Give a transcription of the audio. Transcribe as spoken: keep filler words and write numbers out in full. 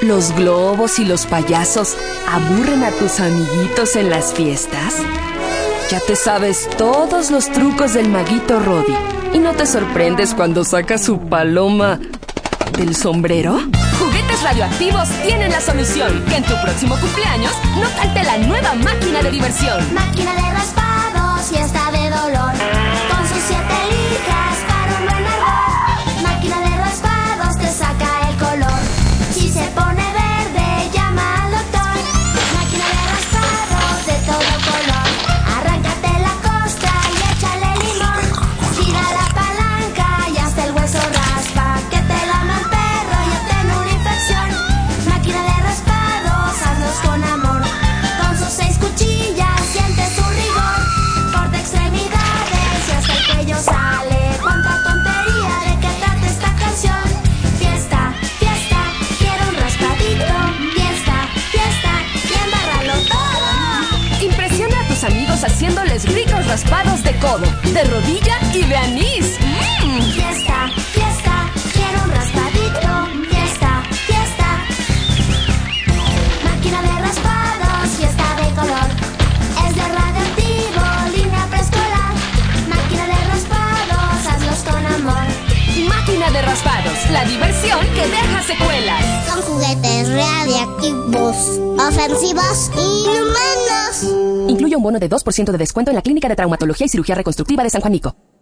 ¿Los globos y los payasos aburren a tus amiguitos en las fiestas? Ya te sabes todos los trucos del maguito Rodi y no te sorprendes cuando saca su paloma del sombrero. Juguetes Radioactivos tienen la solución. Que en tu próximo cumpleaños no falte la nueva máquina de diversión. Máquina de raspados, fiesta de dolor. Con sus siete lijas para un buen error. Máquina de raspados te saca el color. Si se pone verde, llama al doctor. Máquina de raspados de todo color. Arráncate la costra y échale limón. Gira la palanca y hasta el hueso raspa. Que te lama el perro y obtén una infección. Máquina de raspados, hazlos con amor. Con sus seis cuchillas sientes su rigor. Corta extremidades y hasta el cuello sale. Cuánta tontería, ¿de qué trata esta canción? Fiesta, fiesta, quiero un raspadito. Fiesta, fiesta, y embárralo todo. Impresiona a tus amigos haciéndoles ricos raspados de codo, de rodilla y de anís. ¡Mmm! Fiesta, fiesta, quiero un raspadito. Fiesta, fiesta. Máquina de raspados, fiesta de color. Es de radioactivo, línea preescolar. Máquina de raspados, hazlos con amor. Máquina de raspados, la diversión que deja secuelas. Son juguetes radiactivos, ofensivos, inhumanos. Incluye un bono de dos por ciento de descuento en la Clínica de Traumatología y Cirugía Reconstructiva de San Juanico.